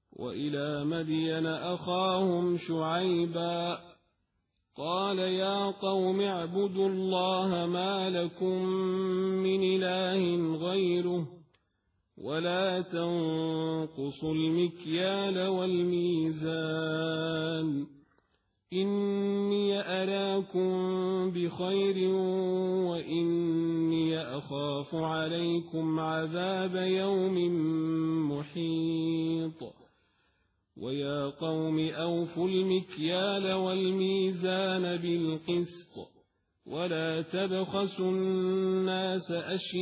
وإلى مدين أخاهم شعيبا قال يا قوم اعبدوا الله ما لكم من إله غيره ولا تنقصوا المكيال والميزان إني أراكم بخير وإني أخاف عليكم عذاب يوم محيط ويا قوم أوفوا المكيال والميزان بالقسط ولا تبخسوا الناس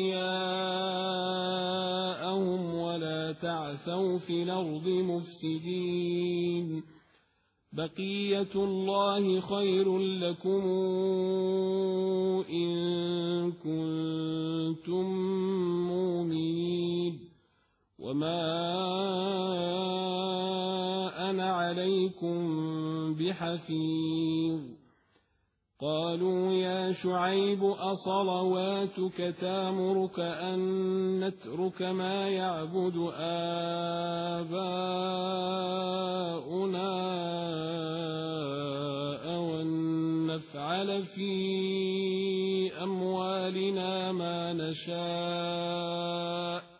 أشياءهم ولا تعثوا في الأرض مفسدين بقية الله خير لكم إن كنتم مؤمنين وما أنا عليكم بحفيظ قالوا يا شعيب أصلواتك تامرك أن نترك ما يعبد آباؤنا أو أن نفعل في أموالنا ما نشاء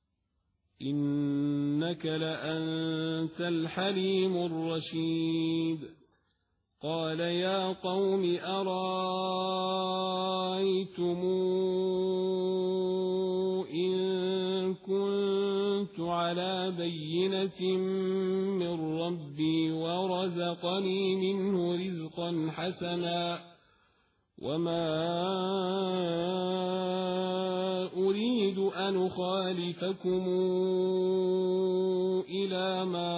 إنك لأنت الحليم الرشيد قال يا قوم أرأيتم إن كنت على بينة من ربي ورزقني منه رزقا حسنا وما أريد أن أخالفكم إلى ما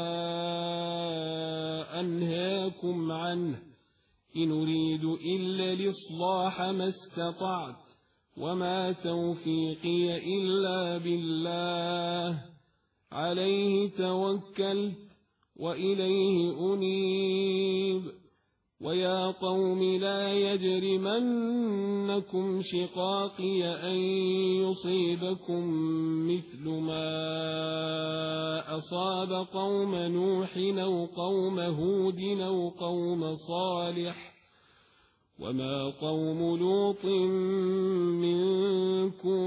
أنهاكم عنه إن أريد إلا الإصلاح ما استطعت وما توفيقي إلا بالله عليه توكلت وإليه أنيب ويا قوم لا يجرمنكم شقاقي أن يصيبكم مثل ما أصاب قوم نوح أو قوم هود أو قوم صالح وما قوم لوط منكم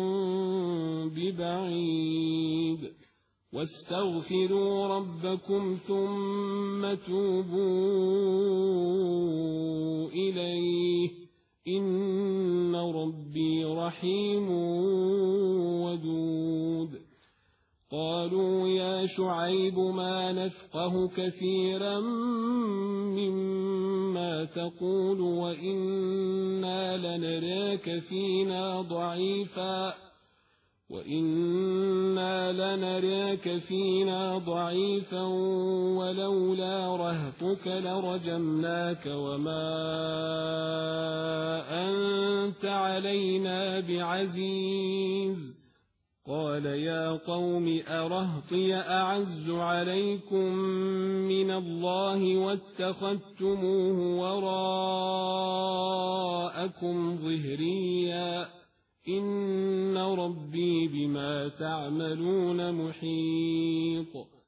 ببعيد واستغفروا ربكم ثم توبوا إليه إن ربي رحيم ودود قالوا يا شعيب ما نفقه كثيرا مما تقول وإنا لنراك فينا ضعيفا ولولا رهطك لرجمناك وما أنت علينا بعزيز قال يا قوم أرهطي أعز عليكم من الله واتخذتموه وراءكم ظهريا إن ربي بما تعملون محيط